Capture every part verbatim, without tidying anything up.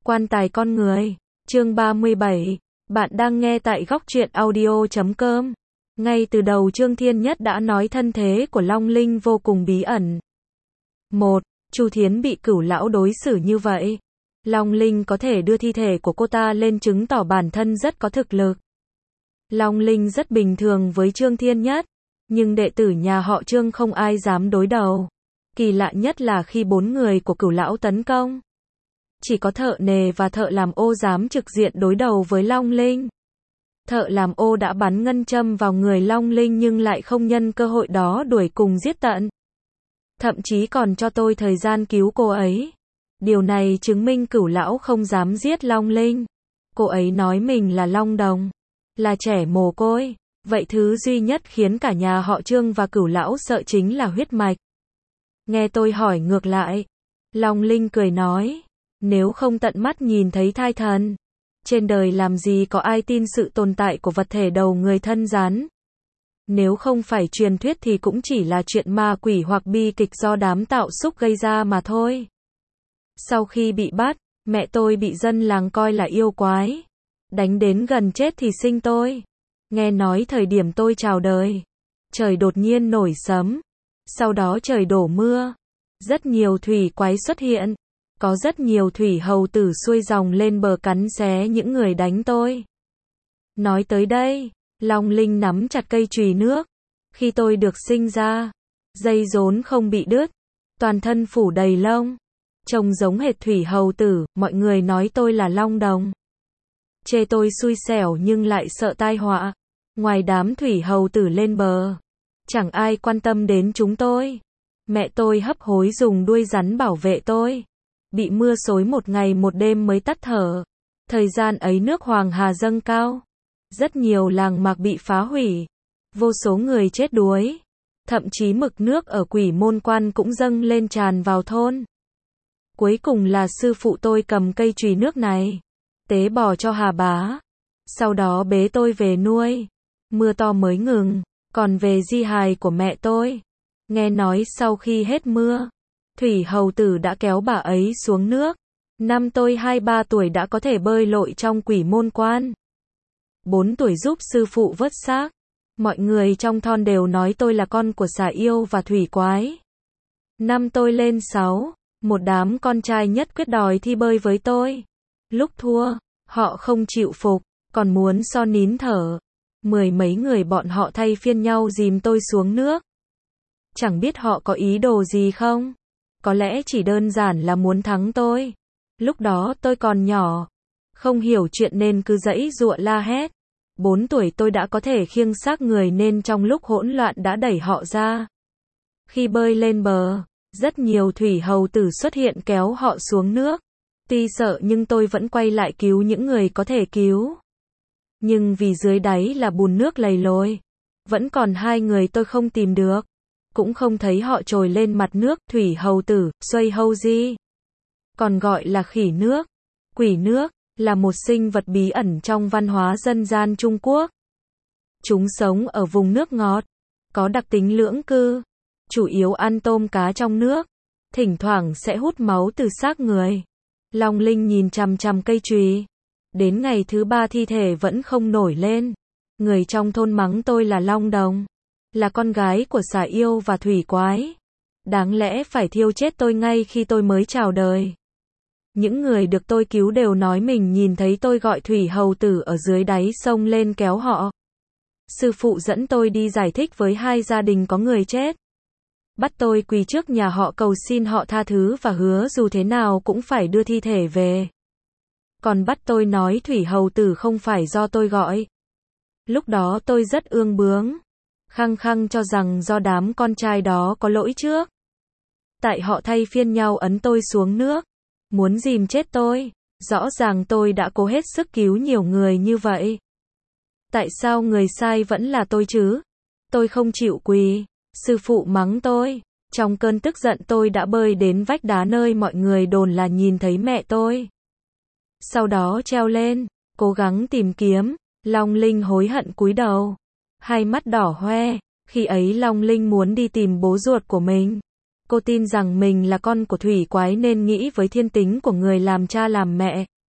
Quan tài con người. Chương ba mươi bảy. Bạn đang nghe tại góc truyện audio chấm com. Ngay từ đầu Trương Thiên Nhất đã nói thân thế của Long Linh vô cùng bí ẩn. một. Chu Thiến bị Cửu lão đối xử như vậy. Long Linh có thể đưa thi thể của cô ta lên chứng tỏ bản thân rất có thực lực. Long Linh rất bình thường với Trương Thiên Nhất, nhưng đệ tử nhà họ Trương không ai dám đối đầu. Kỳ lạ nhất là khi bốn người của Cửu lão tấn công, chỉ có thợ nề và thợ làm ô dám trực diện đối đầu với Long Linh. Thợ làm ô đã bắn ngân châm vào người Long Linh nhưng lại không nhân cơ hội đó đuổi cùng giết tận. Thậm chí còn cho tôi thời gian cứu cô ấy. Điều này chứng minh Cửu lão không dám giết Long Linh. Cô ấy nói mình là Long Đồng, là trẻ mồ côi. Vậy thứ duy nhất khiến cả nhà họ Trương và Cửu lão sợ chính là huyết mạch. Nghe tôi hỏi ngược lại, Long Linh cười nói, nếu không tận mắt nhìn thấy thai thần, trên đời làm gì có ai tin sự tồn tại của vật thể đầu người thân rắn. Nếu không phải truyền thuyết thì cũng chỉ là chuyện ma quỷ hoặc bi kịch do đám tạo xúc gây ra mà thôi. Sau khi bị bắt, mẹ tôi bị dân làng coi là yêu quái, đánh đến gần chết thì sinh tôi. Nghe nói thời điểm tôi chào đời, trời đột nhiên nổi sấm, sau đó trời đổ mưa, rất nhiều thủy quái xuất hiện, có rất nhiều thủy hầu tử xuôi dòng lên bờ cắn xé những người đánh tôi. Nói tới đây, Long Linh nắm chặt cây chùy nước. Khi tôi được sinh ra, dây rốn không bị đứt, toàn thân phủ đầy lông, trông giống hệt thủy hầu tử, mọi người nói tôi là Long Đồng. Chê tôi xui xẻo nhưng lại sợ tai họa. Ngoài đám thủy hầu tử lên bờ, chẳng ai quan tâm đến chúng tôi. Mẹ tôi hấp hối dùng đuôi rắn bảo vệ tôi. Bị mưa xối một ngày một đêm mới tắt thở. Thời gian ấy nước Hoàng Hà dâng cao. Rất nhiều làng mạc bị phá hủy. Vô số người chết đuối. Thậm chí mực nước ở Quỷ Môn Quan cũng dâng lên tràn vào thôn. Cuối cùng là sư phụ tôi cầm cây chùy nước này, tế bò cho Hà Bá. Sau đó bế tôi về nuôi. Mưa to mới ngừng. Còn về di hài của mẹ tôi, nghe nói sau khi hết mưa, thủy hầu tử đã kéo bà ấy xuống nước. Năm tôi hai ba tuổi đã có thể bơi lội trong Quỷ Môn Quan. Bốn tuổi giúp sư phụ vớt xác. Mọi người trong thôn đều nói tôi là con của xà yêu và thủy quái. Năm tôi lên sáu, một đám con trai nhất quyết đòi thi bơi với tôi. Lúc thua, họ không chịu phục, còn muốn so nín thở. Mười mấy người bọn họ thay phiên nhau dìm tôi xuống nước. Chẳng biết họ có ý đồ gì không? Có lẽ chỉ đơn giản là muốn thắng tôi. Lúc đó tôi còn nhỏ, không hiểu chuyện nên cứ giãy giụa la hét. Bốn tuổi tôi đã có thể khiêng xác người nên trong lúc hỗn loạn đã đẩy họ ra. Khi bơi lên bờ, rất nhiều thủy hầu tử xuất hiện kéo họ xuống nước. Tuy sợ nhưng tôi vẫn quay lại cứu những người có thể cứu. Nhưng vì dưới đáy là bùn nước lầy lội, vẫn còn hai người tôi không tìm được, cũng không thấy họ trồi lên mặt nước. Thủy hầu tử, Xuây hâu di, còn gọi là khỉ nước, quỷ nước, là một sinh vật bí ẩn trong văn hóa dân gian Trung Quốc. Chúng sống ở vùng nước ngọt, có đặc tính lưỡng cư, chủ yếu ăn tôm cá trong nước, thỉnh thoảng sẽ hút máu từ xác người. Long Linh nhìn chằm chằm cây chùy. Đến ngày thứ ba thi thể vẫn không nổi lên. Người trong thôn mắng tôi là Long Đồng, là con gái của xà yêu và thủy quái. Đáng lẽ phải thiêu chết tôi ngay khi tôi mới chào đời. Những người được tôi cứu đều nói mình nhìn thấy tôi gọi thủy hầu tử ở dưới đáy sông lên kéo họ. Sư phụ dẫn tôi đi giải thích với hai gia đình có người chết. Bắt tôi quỳ trước nhà họ cầu xin họ tha thứ và hứa dù thế nào cũng phải đưa thi thể về. Còn bắt tôi nói thủy hầu tử không phải do tôi gọi. Lúc đó tôi rất ương bướng, khăng khăng cho rằng do đám con trai đó có lỗi trước. Tại họ thay phiên nhau ấn tôi xuống nước, muốn dìm chết tôi. Rõ ràng tôi đã cố hết sức cứu nhiều người như vậy. Tại sao người sai vẫn là tôi chứ? Tôi không chịu quỳ. Sư phụ mắng tôi. Trong cơn tức giận tôi đã bơi đến vách đá nơi mọi người đồn là nhìn thấy mẹ tôi. Sau đó treo lên, cố gắng tìm kiếm. Long Linh hối hận cúi đầu, hai mắt đỏ hoe. Khi ấy Long Linh muốn đi tìm bố ruột của mình. Cô tin rằng mình là con của thủy quái nên nghĩ với thiên tính của người làm cha làm mẹ,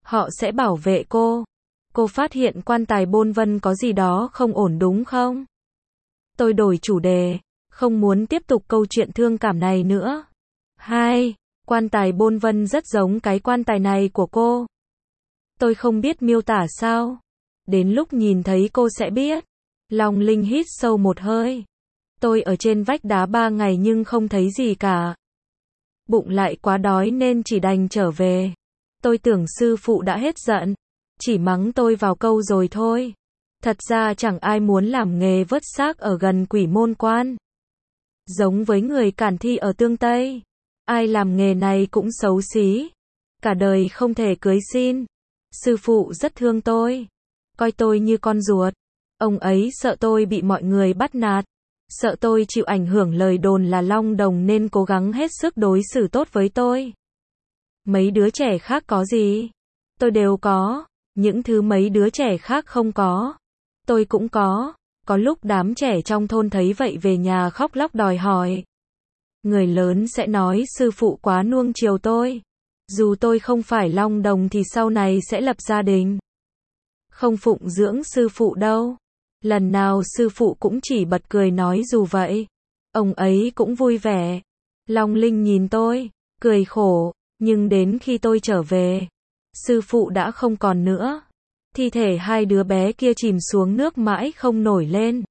Họ sẽ bảo vệ cô. Cô phát hiện quan tài Bôn Vân có gì đó không ổn đúng không? Tôi đổi chủ đề, không muốn tiếp tục câu chuyện thương cảm này nữa. Hai, quan tài Bôn Vân rất giống cái quan tài này của cô. Tôi không biết miêu tả sao. Đến lúc nhìn thấy cô sẽ biết. Long Linh hít sâu một hơi. Tôi ở trên vách đá ba ngày nhưng không thấy gì cả. Bụng lại quá đói nên chỉ đành trở về. Tôi tưởng sư phụ đã hết giận. Chỉ mắng tôi vào câu rồi thôi. Thật ra chẳng ai muốn làm nghề vớt xác ở gần Quỷ Môn Quan. Giống với người Cản Thi ở Tương Tây. Ai làm nghề này cũng xấu xí. Cả đời không thể cưới xin. Sư phụ rất thương tôi. Coi tôi như con ruột. Ông ấy sợ tôi bị mọi người bắt nạt. Sợ tôi chịu ảnh hưởng lời đồn là Long Đồng nên cố gắng hết sức đối xử tốt với tôi. Mấy đứa trẻ khác có gì? Tôi đều có. Những thứ mấy đứa trẻ khác không có. Tôi cũng có. Có lúc đám trẻ trong thôn thấy vậy về nhà khóc lóc đòi hỏi. Người lớn sẽ nói sư phụ quá nuông chiều tôi. Dù tôi không phải Long Đồng thì sau này sẽ lập gia đình. Không phụng dưỡng sư phụ đâu. Lần nào sư phụ cũng chỉ bật cười nói dù vậy. Ông ấy cũng vui vẻ. Long Linh nhìn tôi, cười khổ. Nhưng đến khi tôi trở về, sư phụ đã không còn nữa. Thi thể hai đứa bé kia chìm xuống nước mãi không nổi lên.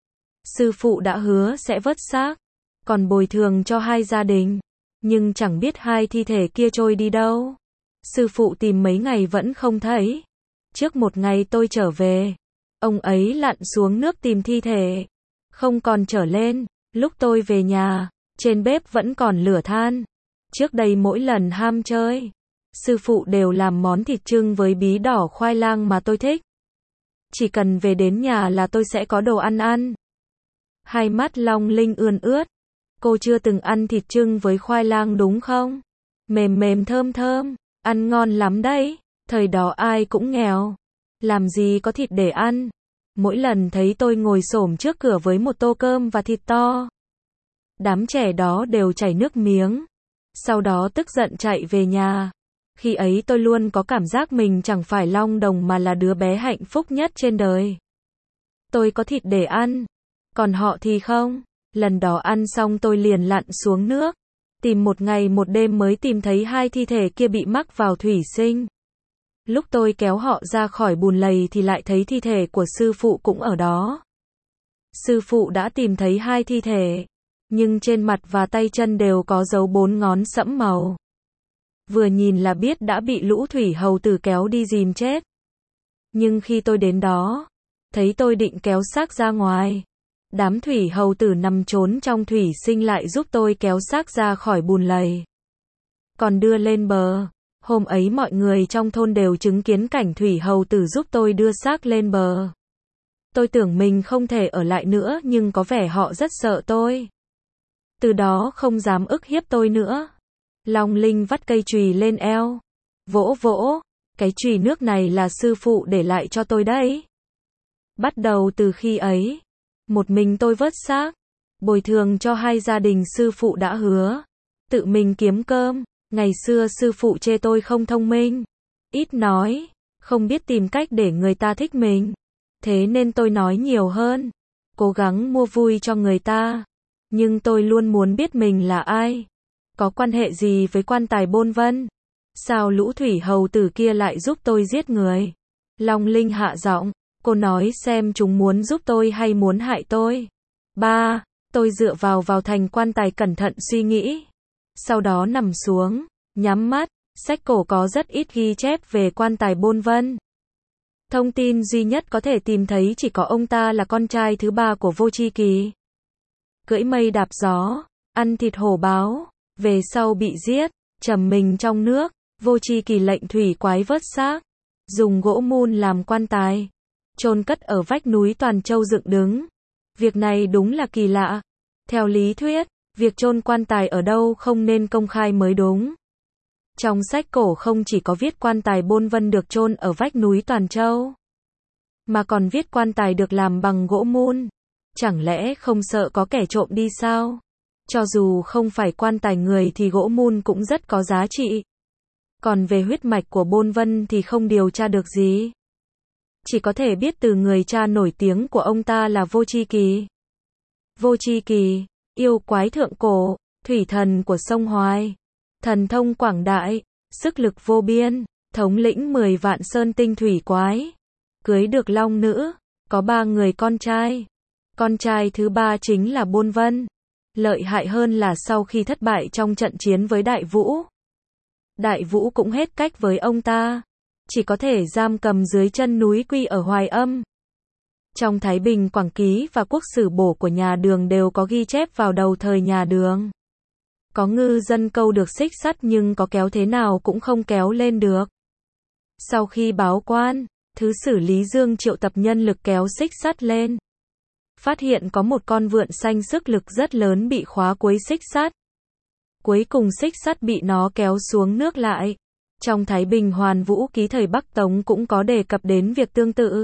Sư phụ đã hứa sẽ vớt xác, còn bồi thường cho hai gia đình. Nhưng chẳng biết hai thi thể kia trôi đi đâu. Sư phụ tìm mấy ngày vẫn không thấy. Trước một ngày tôi trở về, ông ấy lặn xuống nước tìm thi thể. Không còn trở lên. Lúc tôi về nhà, trên bếp vẫn còn lửa than. Trước đây mỗi lần ham chơi, sư phụ đều làm món thịt chưng với bí đỏ khoai lang mà tôi thích. Chỉ cần về đến nhà là tôi sẽ có đồ ăn ăn. Hai mắt Long Linh ươn ướt. Cô chưa từng ăn thịt chưng với khoai lang đúng không? Mềm mềm thơm thơm, ăn ngon lắm đấy. Thời đó ai cũng nghèo. Làm gì có thịt để ăn. Mỗi lần thấy tôi ngồi xổm trước cửa với một tô cơm và thịt to, đám trẻ đó đều chảy nước miếng. Sau đó tức giận chạy về nhà. Khi ấy tôi luôn có cảm giác mình chẳng phải Long Đồng mà là đứa bé hạnh phúc nhất trên đời. Tôi có thịt để ăn, còn họ thì không. Lần đó ăn xong tôi liền lặn xuống nước, tìm một ngày một đêm mới tìm thấy hai thi thể kia bị mắc vào thủy sinh. Lúc tôi kéo họ ra khỏi bùn lầy thì lại thấy thi thể của sư phụ cũng ở đó. Sư phụ đã tìm thấy hai thi thể, nhưng trên mặt và tay chân đều có dấu bốn ngón sẫm màu. Vừa nhìn là biết đã bị lũ thủy hầu tử kéo đi dìm chết. Nhưng khi tôi đến đó, thấy tôi định kéo xác ra ngoài, đám thủy hầu tử nằm trốn trong thủy sinh lại giúp tôi kéo xác ra khỏi bùn lầy. Còn đưa lên bờ, hôm ấy mọi người trong thôn đều chứng kiến cảnh thủy hầu tử giúp tôi đưa xác lên bờ. Tôi tưởng mình không thể ở lại nữa nhưng có vẻ họ rất sợ tôi. Từ đó không dám ức hiếp tôi nữa. Long Linh vắt cây chùy lên eo. Vỗ vỗ, cái chùy nước này là sư phụ để lại cho tôi đấy. Bắt đầu từ khi ấy, một mình tôi vớt xác, bồi thường cho hai gia đình sư phụ đã hứa. Tự mình kiếm cơm. Ngày xưa sư phụ chê tôi không thông minh, ít nói, không biết tìm cách để người ta thích mình. Thế nên tôi nói nhiều hơn, cố gắng mua vui cho người ta. Nhưng tôi luôn muốn biết mình là ai, có quan hệ gì với quan tài Bôn Vân. Sao lũ thủy hầu tử kia lại giúp tôi giết người? Long Linh hạ giọng, cô nói xem chúng muốn giúp tôi hay muốn hại tôi. Ba, tôi dựa vào vào thành quan tài cẩn thận suy nghĩ. Sau đó nằm xuống, nhắm mắt, sách cổ có rất ít ghi chép về quan tài Bôn Vân. Thông tin duy nhất có thể tìm thấy chỉ có ông ta là con trai thứ ba của Vô Tri Kỳ. Cưỡi mây đạp gió, ăn thịt hổ báo, về sau bị giết, trầm mình trong nước, Vô Tri Kỳ lệnh thủy quái vớt xác, dùng gỗ mun làm quan tài, chôn cất ở vách núi Toàn Châu dựng đứng. Việc này đúng là kỳ lạ. Theo lý thuyết, việc chôn quan tài ở đâu không nên công khai mới đúng. Trong sách cổ không chỉ có viết quan tài Bôn Vân được chôn ở vách núi Toàn Châu, mà còn viết quan tài được làm bằng gỗ mun. Chẳng lẽ không sợ có kẻ trộm đi sao? Cho dù không phải quan tài người thì gỗ mun cũng rất có giá trị. Còn về huyết mạch của Bôn Vân thì không điều tra được gì. Chỉ có thể biết từ người cha nổi tiếng của ông ta là Vô Chi Kỳ. Vô Chi Kỳ, yêu quái thượng cổ, thủy thần của sông Hoài. Thần thông quảng đại, sức lực vô biên, thống lĩnh mười vạn sơn tinh thủy quái. Cưới được long nữ, có ba người con trai. Con trai thứ ba chính là Bôn Vân. Lợi hại hơn là sau khi thất bại trong trận chiến với Đại Vũ, Đại Vũ cũng hết cách với ông ta. Chỉ có thể giam cầm dưới chân núi Quy ở Hoài Âm. Trong Thái Bình Quảng Ký và Quốc Sử Bổ của nhà Đường đều có ghi chép vào đầu thời nhà Đường. Có ngư dân câu được xích sắt nhưng có kéo thế nào cũng không kéo lên được. Sau khi báo quan, thứ sử Lý Dương triệu tập nhân lực kéo xích sắt lên. Phát hiện có một con vượn xanh sức lực rất lớn bị khóa cuối xích sắt. Cuối cùng xích sắt bị nó kéo xuống nước lại. Trong Thái Bình Hoàn Vũ Ký thời Bắc Tống cũng có đề cập đến việc tương tự.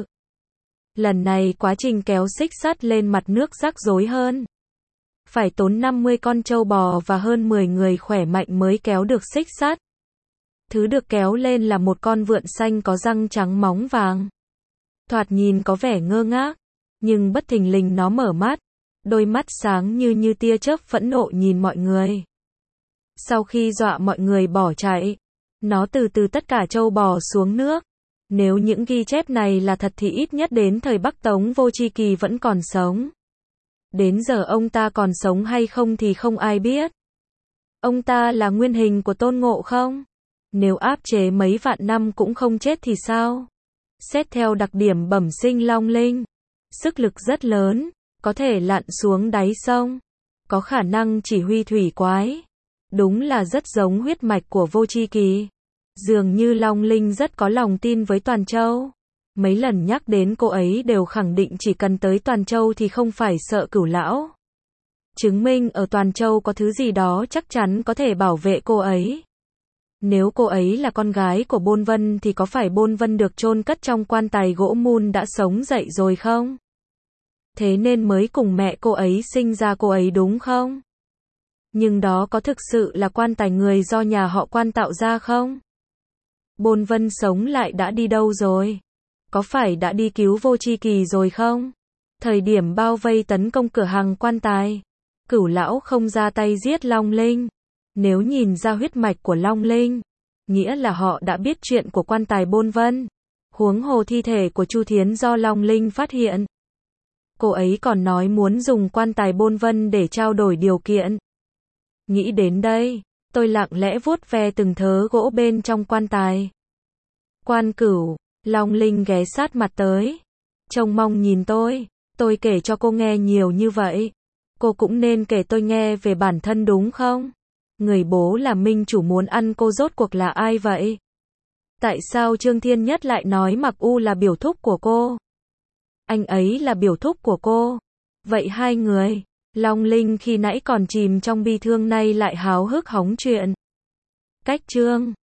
Lần này quá trình kéo xích sắt lên mặt nước rắc rối hơn. Phải tốn năm mươi con trâu bò và hơn mười người khỏe mạnh mới kéo được xích sắt. Thứ được kéo lên là một con vượn xanh có răng trắng móng vàng. Thoạt nhìn có vẻ ngơ ngác, nhưng bất thình lình nó mở mắt, đôi mắt sáng như như tia chớp phẫn nộ nhìn mọi người. Sau khi dọa mọi người bỏ chạy, nó từ từ tất cả trâu bò xuống nước. Nếu những ghi chép này là thật thì ít nhất đến thời Bắc Tống Vô Chi Kỳ vẫn còn sống. Đến giờ ông ta còn sống hay không thì không ai biết. Ông ta là nguyên hình của Tôn Ngộ Không? Nếu áp chế mấy vạn năm cũng không chết thì sao? Xét theo đặc điểm bẩm sinh Long Linh, sức lực rất lớn, có thể lặn xuống đáy sông, có khả năng chỉ huy thủy quái. Đúng là rất giống huyết mạch của Vô Chi Kỳ. Dường như Long Linh rất có lòng tin với Toàn Châu. Mấy lần nhắc đến cô ấy đều khẳng định chỉ cần tới Toàn Châu thì không phải sợ Cửu Lão. Chứng minh ở Toàn Châu có thứ gì đó chắc chắn có thể bảo vệ cô ấy. Nếu cô ấy là con gái của Bôn Vân thì có phải Bôn Vân được chôn cất trong quan tài gỗ mun đã sống dậy rồi không? Thế nên mới cùng mẹ cô ấy sinh ra cô ấy đúng không? Nhưng đó có thực sự là quan tài người do nhà họ Quan tạo ra không? Bôn Vân sống lại đã đi đâu rồi? Có phải đã đi cứu Vô Chi Kỳ rồi không? Thời điểm bao vây tấn công cửa hàng quan tài, Cửu Lão không ra tay giết Long Linh. Nếu nhìn ra huyết mạch của Long Linh, nghĩa là họ đã biết chuyện của quan tài Bôn Vân. Huống hồ thi thể của Chu Thiến do Long Linh phát hiện. Cô ấy còn nói muốn dùng quan tài Bôn Vân để trao đổi điều kiện. Nghĩ đến đây, tôi lặng lẽ vuốt ve từng thớ gỗ bên trong quan tài. Quan Cửu, Long Linh ghé sát mặt tới, trông mong nhìn tôi. Tôi kể cho cô nghe nhiều như vậy, cô cũng nên kể tôi nghe về bản thân đúng không? Người bố là minh chủ muốn ăn cô rốt cuộc là ai vậy? Tại sao Trương Thiên Nhất lại nói Mặc U là biểu thúc của cô? Anh ấy là biểu thúc của cô. Vậy hai người, Long Linh khi nãy còn chìm trong bi thương nay lại háo hức hóng chuyện. Cách chương